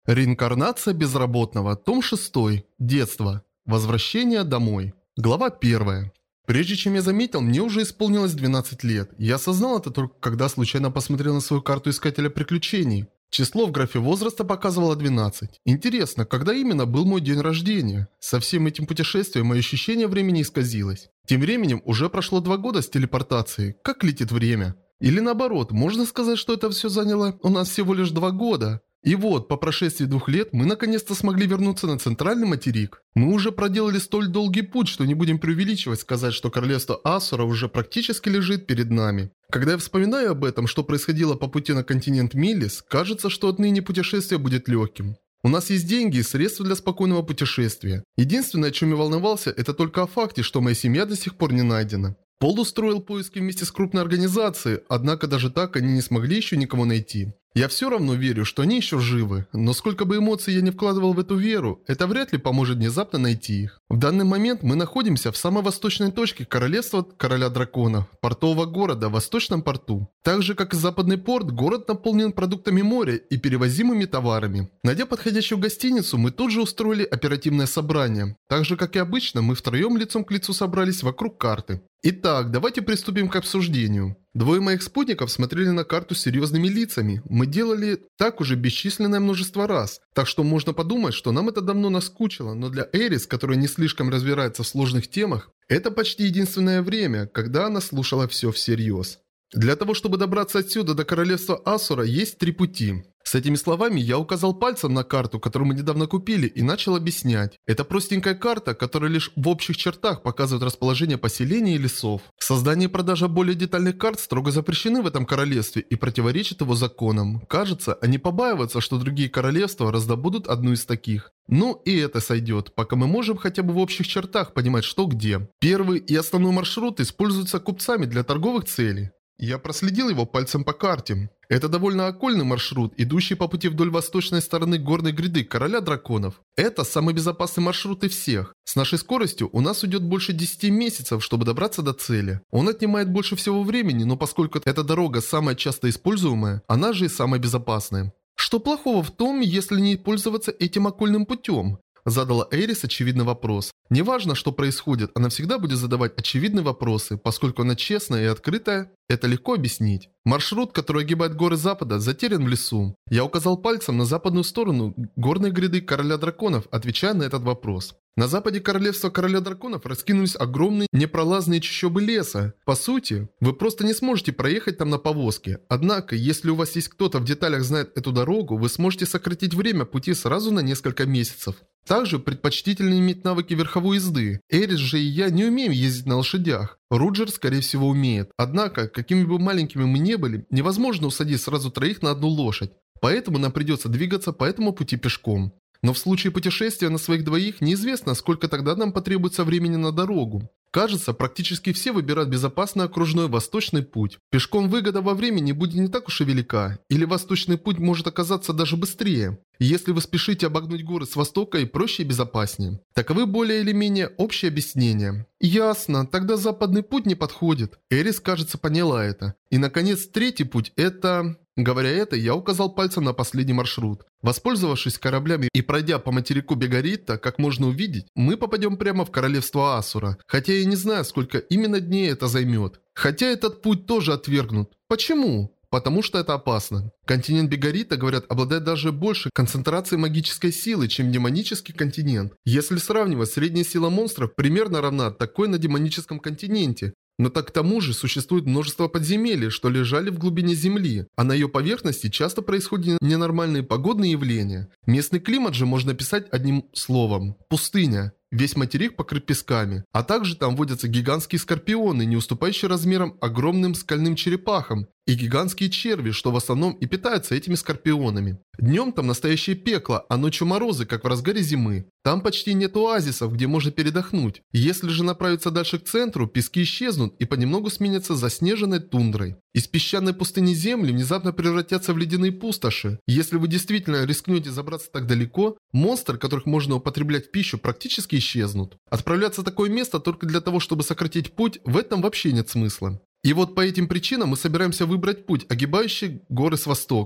Реинкарнация безработного. Том 6. Детство. Возвращение домой. Глава 1. Прежде чем я заметил, мне уже исполнилось 12 лет. Я осознал это только когда случайно посмотрел на свою карту искателя приключений. Число в графе возраста показывало 12. Интересно, когда именно был мой день рождения? Со всем этим путешествием мое ощущение времени исказилось. Тем временем уже прошло 2 года с телепортацией. Как летит время? Или наоборот, можно сказать, что это все заняло у нас всего лишь 2 года? И вот, по прошествии 2 лет, мы наконец-то смогли вернуться на центральный материк. Мы уже проделали столь долгий путь, что не будем преувеличивать сказать, что королевство Асура уже практически лежит перед нами. Когда я вспоминаю об этом, что происходило по пути на континент Милис, кажется, что отныне путешествие будет легким. У нас есть деньги и средства для спокойного путешествия. Единственное, о чем я волновался, это только о факте, что моя семья до сих пор не найдена. Пол устроил поиски вместе с крупной организацией, однако даже так они не смогли еще никого найти. Я все равно верю, что они еще живы, но сколько бы эмоций я не вкладывал в эту веру, это вряд ли поможет внезапно найти их. В данный момент мы находимся в самой восточной точке королевства Короля Драконов, портового города в Восточном порту. Так же, как и западный порт, город наполнен продуктами моря и перевозимыми товарами. Найдя подходящую гостиницу, мы тут же устроили оперативное собрание. Так же, как и обычно, мы втроем лицом к лицу собрались вокруг карты. Итак, давайте приступим к обсуждению. Двое моих спутников смотрели на карту с серьезными лицами. Мы делали так уже бесчисленное множество раз. Так что можно подумать, что нам это давно наскучило, но для Эрис, которая не слишком разбирается в сложных темах, это почти единственное время, когда она слушала все всерьез. Для того, чтобы добраться отсюда до королевства Асура, есть 3 пути. С этими словами я указал пальцем на карту, которую мы недавно купили, и начал объяснять. Это простенькая карта, которая лишь в общих чертах показывает расположение поселений и лесов. Создание и продажа более детальных карт строго запрещены в этом королевстве и противоречат его законам. Кажется, они побаиваются, что другие королевства раздобудут одну из таких. Ну и это сойдет, пока мы можем хотя бы в общих чертах понимать, что где. Первый и основной маршрут используются купцами для торговых целей. Я проследил его пальцем по карте. Это довольно окольный маршрут, идущий по пути вдоль восточной стороны горной гряды Короля Драконов. Это самый безопасный маршрут из всех. С нашей скоростью у нас уйдет больше 10 месяцев, чтобы добраться до цели. Он отнимает больше всего времени, но поскольку эта дорога самая часто используемая, она же и самая безопасная. Что плохого в том, если не пользоваться этим окольным путем? Задала Эрис очевидный вопрос. Неважно, что происходит, она всегда будет задавать очевидные вопросы, поскольку она честная и открытая, это легко объяснить. Маршрут, который огибает горы запада, затерян в лесу. Я указал пальцем на западную сторону горной гряды Короля Драконов, отвечая на этот вопрос. На западе королевства Короля Драконов раскинулись огромные непролазные чащобы леса. По сути, вы просто не сможете проехать там на повозке. Однако, если у вас есть кто-то в деталях знает эту дорогу, вы сможете сократить время пути сразу на несколько месяцев. Также предпочтительно иметь навыки верховой езды. Эрис же и я не умеем ездить на лошадях. Руджер, скорее всего, умеет. Однако, какими бы маленькими мы не были, невозможно усадить сразу 3 на одну лошадь. Поэтому нам придется двигаться по этому пути пешком. Но в случае путешествия на своих двоих неизвестно, сколько тогда нам потребуется времени на дорогу. Кажется, практически все выбирают безопасный окружной восточный путь. Пешком выгода во времени будет не так уж и велика, или восточный путь может оказаться даже быстрее. Если вы спешите обогнуть горы с востока, и проще и безопаснее. Таковы более или менее общие объяснения. Ясно, тогда западный путь не подходит. Эрис, кажется, поняла это. И наконец, 3-й путь это... Говоря это, я указал пальцем на последний маршрут. Воспользовавшись кораблями и пройдя по материку Бегарита, как можно увидеть, мы попадем прямо в королевство Асура. Хотя я не знаю, сколько именно дней это займет. Хотя этот путь тоже отвергнут. Почему? Потому что это опасно. Континент Бегарита, говорят, обладает даже большей концентрацией магической силы, чем демонический континент. Если сравнивать, средняя сила монстров примерно равна такой на демоническом континенте. Но так к тому же существует множество подземелий, что лежали в глубине земли, а на ее поверхности часто происходят ненормальные погодные явления. Местный климат же можно описать одним словом – пустыня. Весь материк покрыт песками, а также там водятся гигантские скорпионы, не уступающие размером огромным скальным черепахам, и гигантские черви, что в основном и питаются этими скорпионами. Днем там настоящее пекло, а ночью морозы, как в разгаре зимы. Там почти нет оазисов, где можно передохнуть. Если же направиться дальше к центру, пески исчезнут и понемногу сменятся заснеженной тундрой. Из песчаной пустыни земли внезапно превратятся в ледяные пустоши. Если вы действительно рискнете забраться так далеко, монстры, которых можно употреблять в пищу, практически исчезнут. Отправляться в такое место только для того, чтобы сократить путь, в этом вообще нет смысла. И вот по этим причинам мы собираемся выбрать путь, огибающий горы с востока.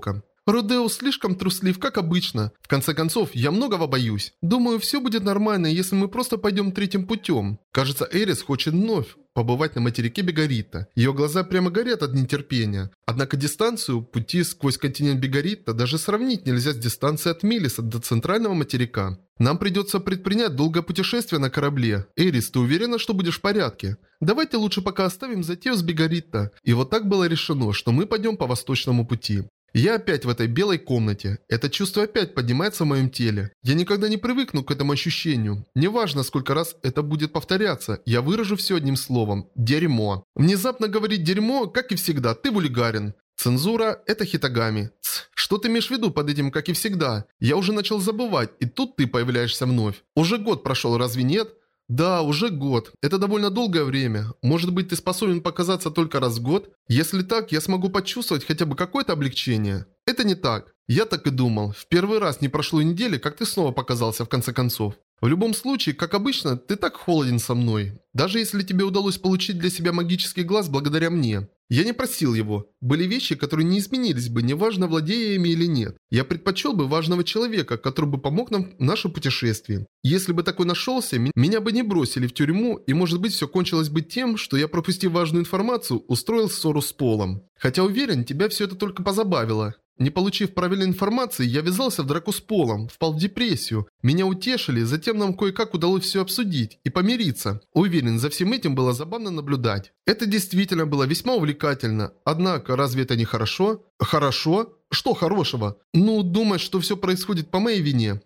Родеус слишком труслив, как обычно. В конце концов, я многого боюсь. Думаю, все будет нормально, если мы просто пойдем третьим путем. Кажется, Эрис хочет вновь побывать на материке Бегаритта. Ее глаза прямо горят от нетерпения. Однако дистанцию пути сквозь континент Бегаритта даже сравнить нельзя с дистанцией от Мелиса до центрального материка. Нам придется предпринять долгое путешествие на корабле. Эрис, ты уверена, что будешь в порядке? Давайте лучше пока оставим затею с Бегаритта. И вот так было решено, что мы пойдем по восточному пути. Я опять в этой белой комнате. Это чувство опять поднимается в моем теле. Я никогда не привыкну к этому ощущению. Неважно, сколько раз это будет повторяться, я выражу все одним словом. Дерьмо. Внезапно говорить дерьмо, как и всегда, ты вульгарен. Цензура – это Хитагами. Что ты имеешь в виду под этим, как и всегда? Я уже начал забывать, и тут ты появляешься вновь. Уже год прошел, разве нет? Да, уже год. Это довольно долгое время. Может быть, ты способен показаться только раз в год? Если так, я смогу почувствовать хотя бы какое-то облегчение. Это не так. Я так и думал. В первый раз не прошло и недели, как ты снова показался в конце концов. В любом случае, как обычно, ты так холоден со мной. Даже если тебе удалось получить для себя магический глаз благодаря мне. Я не просил его. Были вещи, которые не изменились бы, неважно, владея ими или нет. Я предпочел бы важного человека, который бы помог нам в нашем путешествии. Если бы такой нашелся, меня бы не бросили в тюрьму, и может быть все кончилось бы тем, что я, пропустив важную информацию, устроил ссору с Полом. Хотя уверен, тебя все это только позабавило. Не получив правильной информации, я ввязался в драку с Полом, впал в депрессию. Меня утешили, затем нам кое-как удалось все обсудить и помириться. Уверен, за всем этим было забавно наблюдать. Это действительно было весьма увлекательно. Однако, разве это не хорошо? Хорошо? Что хорошего? Ну, думать, что все происходит по моей вине.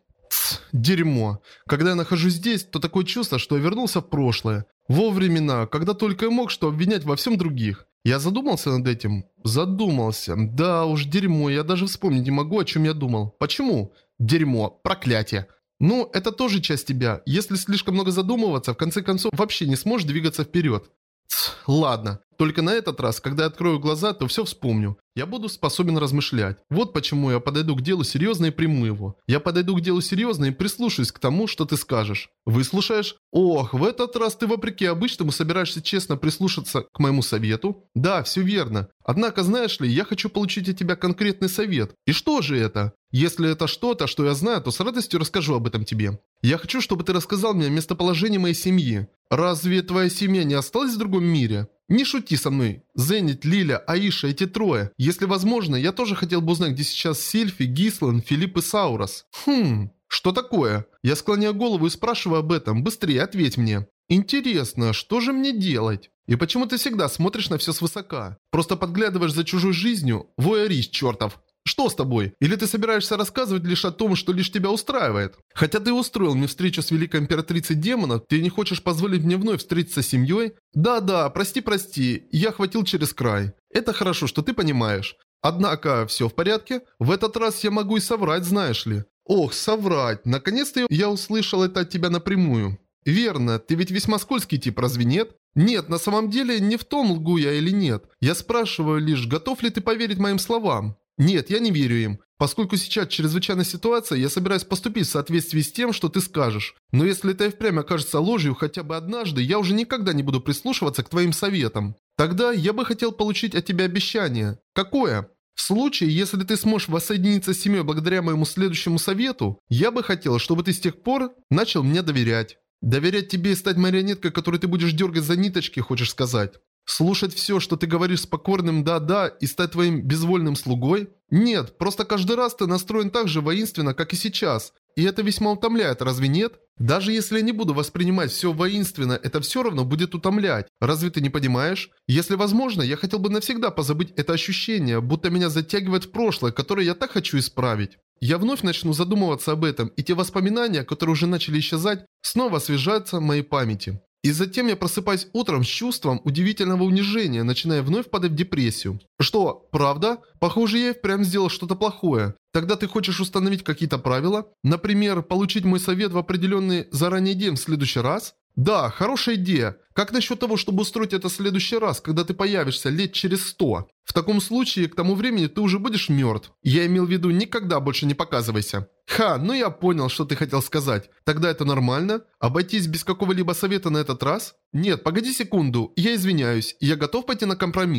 Дерьмо. Когда я нахожусь здесь, то такое чувство, что я вернулся в прошлое. Во времена, когда только и мог что обвинять во всем других. Я задумался над этим? Задумался. Да уж, дерьмо, я даже вспомнить не могу, о чем я думал. Почему? Дерьмо, проклятие. Ну, это тоже часть тебя. Если слишком много задумываться, в конце концов вообще не сможешь двигаться вперед. Ладно. Только на этот раз, когда я открою глаза, то все вспомню. Я буду способен размышлять. Вот почему я подойду к делу серьезно и приму его. Я подойду к делу серьезно и прислушаюсь к тому, что ты скажешь. Выслушаешь? Ох, в этот раз ты вопреки обычному собираешься честно прислушаться к моему совету? Да, все верно. Однако, знаешь ли, я хочу получить от тебя конкретный совет. И что же это? Если это что-то, что я знаю, то с радостью расскажу об этом тебе. Я хочу, чтобы ты рассказал мне о местоположении моей семьи. Разве твоя семья не осталась в другом мире? Не шути со мной. Зенит, Лиля, Аиша, эти трое. Если возможно, я тоже хотел бы узнать, где сейчас Сильфи, Гислан, Филипп и Саурос. Что такое? Я склоняю голову и спрашиваю об этом. Быстрее ответь мне. Интересно, что же мне делать? И почему ты всегда смотришь на все свысока? Просто подглядываешь за чужой жизнью? Воярист чертов. Что с тобой? Или ты собираешься рассказывать лишь о том, что лишь тебя устраивает? Хотя ты устроил мне встречу с великой императрицей демонов, ты не хочешь позволить мне вновь встретиться с семьей? Да-да, прости, я хватил через край. Это хорошо, что ты понимаешь. Однако, все в порядке? В этот раз я могу и соврать, знаешь ли. Ох, соврать. Наконец-то я услышал это от тебя напрямую. Верно, ты ведь весьма скользкий тип, разве нет? Нет, на самом деле не в том, лгу я или нет. Я спрашиваю лишь, готов ли ты поверить моим словам? Нет, я не верю им. Поскольку сейчас чрезвычайная ситуация, я собираюсь поступить в соответствии с тем, что ты скажешь. Но если это и впрямь окажется ложью хотя бы однажды, я уже никогда не буду прислушиваться к твоим советам. Тогда я бы хотел получить от тебя обещание. Какое? В случае, если ты сможешь воссоединиться с семьей благодаря моему следующему совету, я бы хотел, чтобы ты с тех пор начал мне доверять. Доверять тебе и стать марионеткой, которую ты будешь дергать за ниточки, хочешь сказать? Слушать все, что ты говоришь с покорным «да-да» и стать твоим безвольным слугой? Нет, просто каждый раз ты настроен так же воинственно, как и сейчас. И это весьма утомляет, разве нет? Даже если я не буду воспринимать все воинственно, это все равно будет утомлять. Разве ты не понимаешь? Если возможно, я хотел бы навсегда позабыть это ощущение, будто меня затягивает в прошлое, которое я так хочу исправить. Я вновь начну задумываться об этом, и те воспоминания, которые уже начали исчезать, снова освежаются в моей памяти. И затем я просыпаюсь утром с чувством удивительного унижения, начиная вновь падать в депрессию. Что, правда? Похоже, я и впрямь сделал что-то плохое. Тогда ты хочешь установить какие-то правила? Например, получить мой совет в определенный заранее день в следующий раз? Да, хорошая идея. Как насчет того, чтобы устроить это в следующий раз, когда ты появишься лет через 100? В таком случае, к тому времени ты уже будешь мертв. Я имел в виду, никогда больше не показывайся. Ха, ну я понял, что ты хотел сказать. Тогда это нормально? Обойтись без какого-либо совета на этот раз? Нет, погоди секунду, я извиняюсь, я готов пойти на компромисс.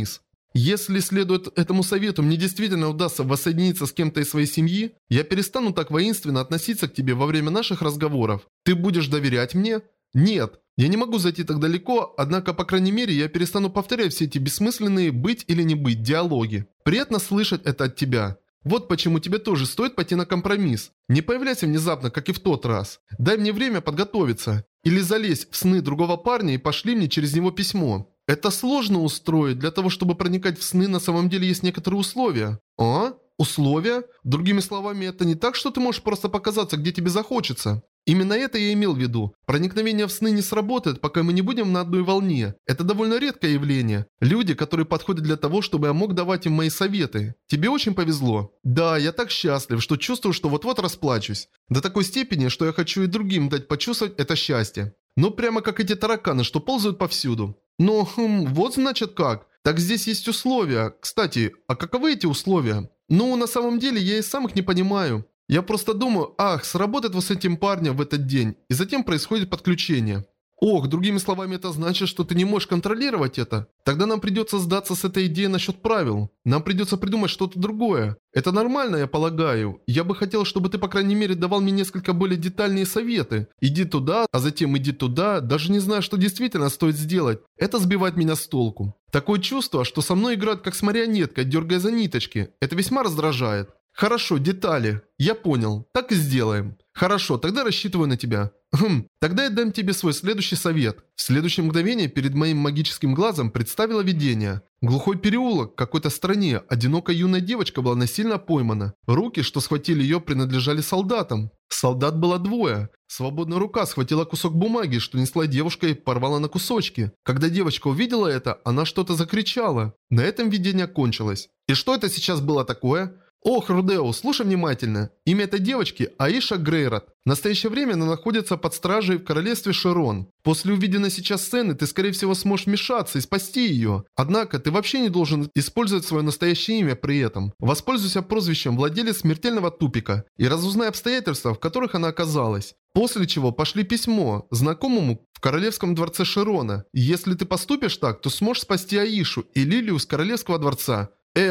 Если следует этому совету, мне действительно удастся воссоединиться с кем-то из своей семьи, я перестану так воинственно относиться к тебе во время наших разговоров. Ты будешь доверять мне? Нет. Я не могу зайти так далеко, однако, по крайней мере, я перестану повторять все эти бессмысленные «быть или не быть» диалоги. Приятно слышать это от тебя. Вот почему тебе тоже стоит пойти на компромисс. Не появляйся внезапно, как и в тот раз. Дай мне время подготовиться. Или залезь в сны другого парня и пошли мне через него письмо. Это сложно устроить. Для того, чтобы проникать в сны, на самом деле есть некоторые условия. А? Условия? Другими словами, это не так, что ты можешь просто показаться, где тебе захочется. Именно это я имел в виду. Проникновение в сны не сработает, пока мы не будем на одной волне. Это довольно редкое явление. Люди, которые подходят для того, чтобы я мог давать им мои советы. Тебе очень повезло. Да, я так счастлив, что чувствую, что вот-вот расплачусь. До такой степени, что я хочу и другим дать почувствовать это счастье. Ну прямо как эти тараканы, что ползают повсюду. Но, вот значит как. Так здесь есть условия. Кстати, а каковы эти условия? Ну, на самом деле, я и сам их не понимаю. Я просто думаю, ах, сработает вот с этим парнем в этот день, и затем происходит подключение. Ох, другими словами, это значит, что ты не можешь контролировать это. Тогда нам придется сдаться с этой идеей насчет правил. Нам придется придумать что-то другое. Это нормально, я полагаю. Я бы хотел, чтобы ты, по крайней мере, давал мне несколько более детальные советы. Иди туда, а затем иди туда, даже не зная, что действительно стоит сделать. Это сбивает меня с толку. Такое чувство, что со мной играют как с марионеткой, дергая за ниточки. Это весьма раздражает. Хорошо, детали. Я понял. Так и сделаем. Хорошо, тогда рассчитываю на тебя. Тогда я дам тебе свой следующий совет. В следующее мгновение перед моим магическим глазом представило видение. Глухой переулок, в какой-то стране, одинокая юная девочка была насильно поймана. Руки, что схватили ее, принадлежали солдатам. Солдат было двое. Свободная рука схватила кусок бумаги, что несла девушка и порвала на кусочки. Когда девочка увидела это, она что-то закричала. На этом видение кончилось. И что это сейчас было такое? Ох, Рудео, слушай внимательно. Имя этой девочки Аиша Грейрот. В настоящее время она находится под стражей в королевстве Широн. После увиденной сейчас сцены ты, скорее всего, сможешь вмешаться и спасти ее. Однако, ты вообще не должен использовать свое настоящее имя при этом. Воспользуйся прозвищем владелец смертельного тупика и разузнай обстоятельства, в которых она оказалась. После чего пошли письмо знакомому в королевском дворце Широна. И если ты поступишь так, то сможешь спасти Аишу и Лилию из королевского дворца.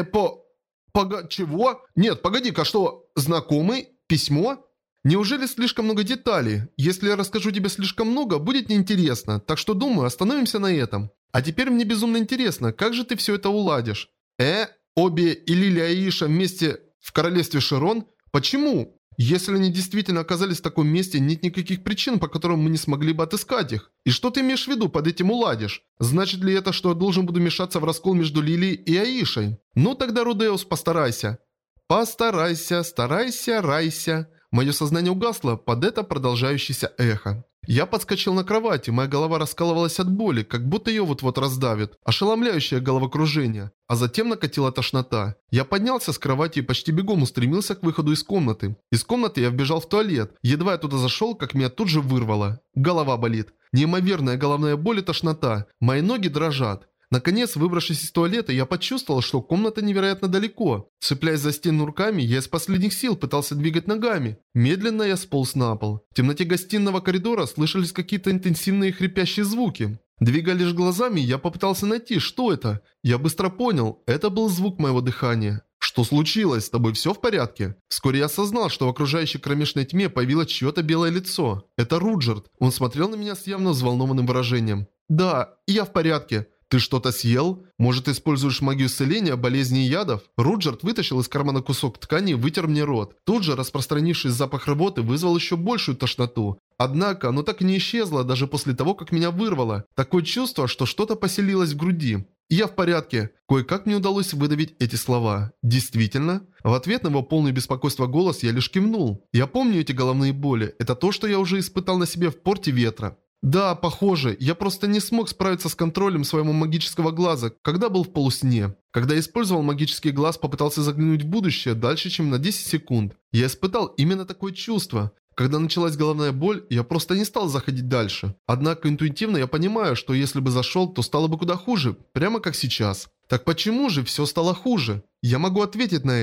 Чего? Нет, погоди-ка, что? Знакомый? Письмо? Неужели слишком много деталей? Если я расскажу тебе слишком много, будет неинтересно. Так что думаю, остановимся на этом. А теперь мне безумно интересно, как же ты все это уладишь? Обе и Лилия и Аиша вместе в королевстве Широн? Почему? Если они действительно оказались в таком месте, нет никаких причин, по которым мы не смогли бы отыскать их. И что ты имеешь в виду под этим уладишь? Значит ли это, что я должен буду мешаться в раскол между Лилией и Аишей? Ну тогда, Рудеус, постарайся. Постарайся, старайся, райся. Мое сознание угасло под это продолжающееся эхо. Я подскочил на кровати, моя голова раскалывалась от боли, как будто ее вот-вот раздавит. Ошеломляющее головокружение. А затем накатила тошнота. Я поднялся с кровати и почти бегом устремился к выходу из комнаты. Из комнаты я вбежал в туалет. Едва я туда зашел, как меня тут же вырвало. Голова болит. Неимоверная головная боль и тошнота. Мои ноги дрожат. Наконец, выбравшись из туалета, я почувствовал, что комната невероятно далеко. Цепляясь за стену руками, я из последних сил пытался двигать ногами. Медленно я сполз на пол. В темноте гостиного коридора слышались какие-то интенсивные хрипящие звуки. Двигая лишь глазами, я попытался найти, что это. Я быстро понял, это был звук моего дыхания. «Что случилось? С тобой все в порядке?» Вскоре я осознал, что в окружающей кромешной тьме появилось чье-то белое лицо. Это Руджерт. Он смотрел на меня с явно взволнованным выражением. «Да, я в порядке». «Ты что-то съел? Может, используешь магию исцеления, болезней и ядов?» Руджерт вытащил из кармана кусок ткани и вытер мне рот. Тут же распространившийся запах рвоты вызвал еще большую тошноту. Однако, оно так и не исчезло, даже после того, как меня вырвало. Такое чувство, что что-то поселилось в груди. «Я в порядке». Кое-как мне удалось выдавить эти слова. «Действительно?» В ответ на его полный беспокойства голос я лишь кивнул. Я помню эти головные боли. Это то, что я уже испытал на себе в порте ветра. Да, похоже, я просто не смог справиться с контролем своего магического глаза, когда был в полусне. Когда я использовал магический глаз, попытался заглянуть в будущее дальше, чем на 10 секунд. Я испытал именно такое чувство. Когда началась головная боль, я просто не стал заходить дальше. Однако интуитивно я понимаю, что если бы зашел, то стало бы куда хуже, прямо как сейчас. Так почему же все стало хуже? Я могу ответить на это.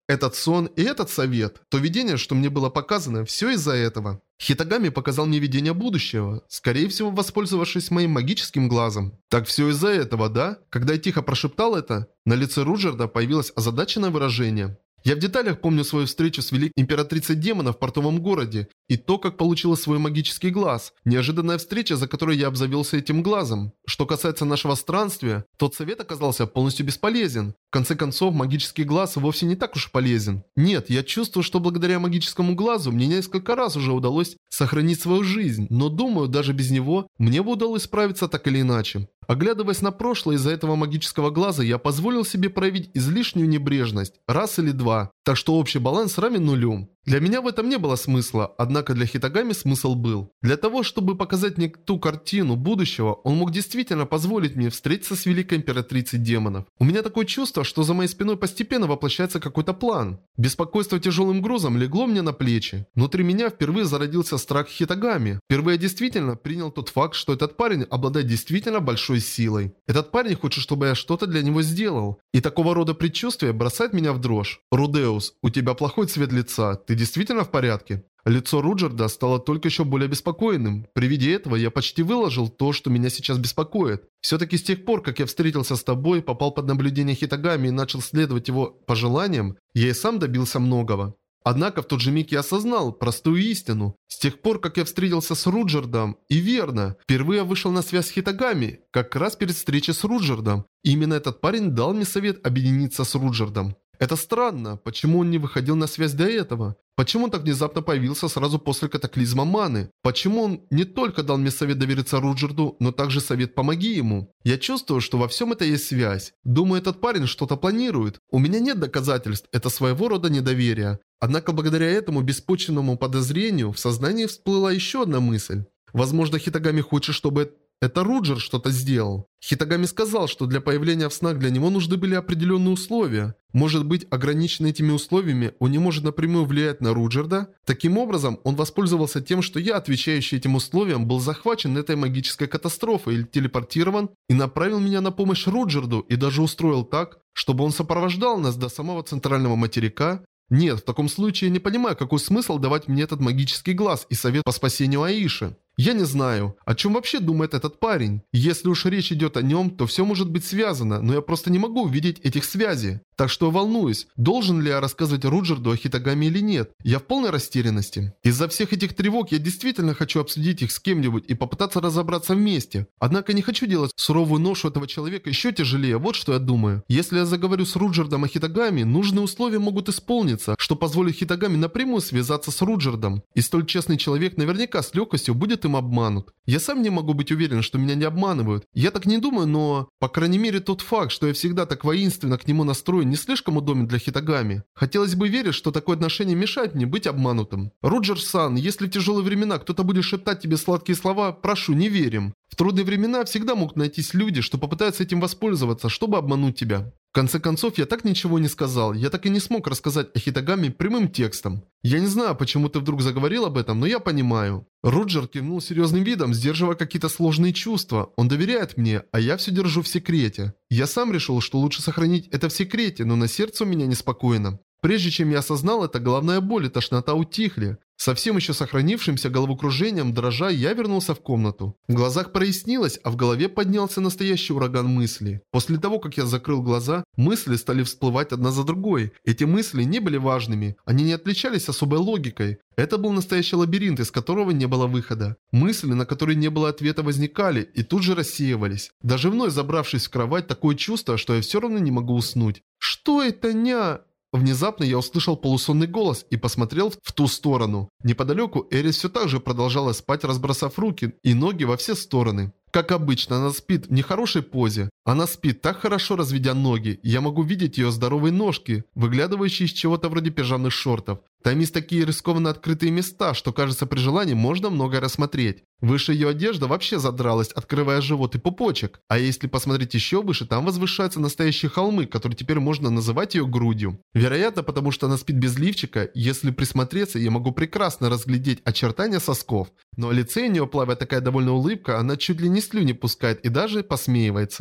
Этот сон и этот совет, то видение, что мне было показано, все из-за этого. Хитагами показал мне видение будущего, скорее всего воспользовавшись моим магическим глазом. Так все из-за этого, да? Когда я тихо прошептал это, на лице Руджерда появилось озадаченное выражение. Я в деталях помню свою встречу с великой императрицей демонов в портовом городе и то, как получила свой магический глаз. Неожиданная встреча, за которой я обзавелся этим глазом. Что касается нашего странствия, тот совет оказался полностью бесполезен. В конце концов, магический глаз вовсе не так уж полезен. Нет, я чувствую, что благодаря магическому глазу мне несколько раз уже удалось сохранить свою жизнь, но думаю, даже без него мне бы удалось справиться так или иначе. Оглядываясь на прошлое из-за этого магического глаза, я позволил себе проявить излишнюю небрежность, раз или два, так что общий баланс равен нулю. Для меня в этом не было смысла, однако для Хитагами смысл был. Для того, чтобы показать мне ту картину будущего, он мог действительно позволить мне встретиться с великой императрицей демонов. У меня такое чувство, что за моей спиной постепенно воплощается какой-то план. Беспокойство тяжелым грузом легло мне на плечи. Внутри меня впервые зародился страх Хитагами. Впервые я действительно принял тот факт, что этот парень обладает действительно большой силой. Этот парень хочет, чтобы я что-то для него сделал. И такого рода предчувствие бросает меня в дрожь. Рудеус, у тебя плохой цвет лица, ты действительно в порядке? Лицо Руджерда стало только еще более беспокойным. При виде этого я почти выложил то, что меня сейчас беспокоит. Все-таки с тех пор, как я встретился с тобой, попал под наблюдение Хитагами и начал следовать его пожеланиям, я и сам добился многого. Однако в тот же миг я осознал простую истину. С тех пор, как я встретился с Руджердом, и верно, впервые я вышел на связь с Хитагами, как раз перед встречей с Руджердом. И именно этот парень дал мне совет объединиться с Руджердом. Это странно, почему он не выходил на связь до этого? Почему он так внезапно появился сразу после катаклизма маны? Почему он не только дал мне совет довериться Руджерду, но также совет «помоги ему»? Я чувствую, что во всем это есть связь. Думаю, этот парень что-то планирует. У меня нет доказательств, это своего рода недоверие. Однако благодаря этому беспочвенному подозрению в сознании всплыла еще одна мысль. Возможно, Хитагами хочет, чтобы это Руджер что-то сделал. Хитагами сказал, что для появления в снах для него нужны были определенные условия. Может быть, ограниченный этими условиями, он не может напрямую влиять на Руджерда? Таким образом, он воспользовался тем, что я, отвечающий этим условиям, был захвачен этой магической катастрофой или телепортирован и направил меня на помощь Руджерду и даже устроил так, чтобы он сопровождал нас до самого центрального материка. Нет, в таком случае я не понимаю, какой смысл давать мне этот магический глаз и совет по спасению Аиши. Я не знаю, о чем вообще думает этот парень. Если уж речь идет о нем, то все может быть связано, но я просто не могу увидеть этих связей. Так что я волнуюсь, должен ли я рассказывать Руджерду о Хитагами или нет. Я в полной растерянности. Из-за всех этих тревог я действительно хочу обсудить их с кем-нибудь и попытаться разобраться вместе. Однако не хочу делать суровую ношу этого человека еще тяжелее, вот что я думаю. Если я заговорю с Руджердом о Хитагами, нужные условия могут исполниться, что позволит Хитагами напрямую связаться с Руджердом. И столь честный человек наверняка с легкостью будет им обманут. Я сам не могу быть уверен, что меня не обманывают. Я так не думаю, но... По крайней мере, тот факт, что я всегда так воинственно к нему настроен, не слишком удобен для Хитагами. Хотелось бы верить, что такое отношение мешает мне быть обманутым. Руджер-сан, если в тяжелые времена кто-то будет шептать тебе сладкие слова, прошу, не верим. В трудные времена всегда могут найтись люди, что попытаются этим воспользоваться, чтобы обмануть тебя. В конце концов, я так ничего не сказал, я так и не смог рассказать о Хитагами прямым текстом. Я не знаю, почему ты вдруг заговорил об этом, но я понимаю. Руджер кивнул серьезным видом, сдерживая какие-то сложные чувства. Он доверяет мне, а я все держу в секрете. Я сам решил, что лучше сохранить это в секрете, но на сердце у меня неспокойно. Прежде чем я осознал это, головная боль и тошнота утихли. Совсем еще сохранившимся головокружением, дрожа, я вернулся в комнату. В глазах прояснилось, а в голове поднялся настоящий ураган мыслей. После того, как я закрыл глаза, мысли стали всплывать одна за другой. Эти мысли не были важными, они не отличались особой логикой. Это был настоящий лабиринт, из которого не было выхода. Мысли, на которые не было ответа, возникали и тут же рассеивались. Даже вновь забравшись в кровать, такое чувство, что я все равно не могу уснуть. «Что это, ня?» Внезапно я услышал полусонный голос и посмотрел в ту сторону. Неподалеку Эрис все так же продолжала спать, разбросав руки и ноги во все стороны. Как обычно, она спит в нехорошей позе. Она спит так хорошо, разведя ноги. Я могу видеть ее здоровые ножки, выглядывающие из чего-то вроде пижамных шортов. Там есть такие рискованно открытые места, что, кажется, при желании можно многое рассмотреть. Выше ее одежда вообще задралась, открывая живот и пупочек. А если посмотреть еще выше, там возвышаются настоящие холмы, которые теперь можно называть ее грудью. Вероятно, потому что она спит без лифчика, если присмотреться, я могу прекрасно разглядеть очертания сосков. Но о лице у нее плавает такая довольная улыбка, она чуть ли не слюни пускает и даже посмеивается.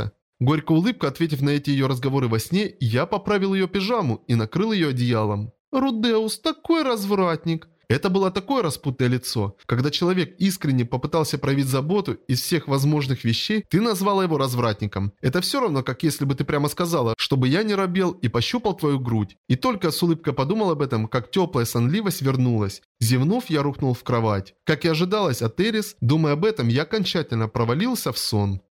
Горькая улыбка, ответив на эти ее разговоры во сне, я поправил ее пижаму и накрыл ее одеялом. «Рудеус, такой развратник!» Это было такое распутное лицо. Когда человек искренне попытался проявить заботу из всех возможных вещей, ты назвала его развратником. Это все равно, как если бы ты прямо сказала, чтобы я не робел и пощупал твою грудь. И только с улыбкой подумал об этом, как теплая сонливость вернулась. Зевнув, я рухнул в кровать. Как и ожидалось от Эрис, думая об этом, я окончательно провалился в сон.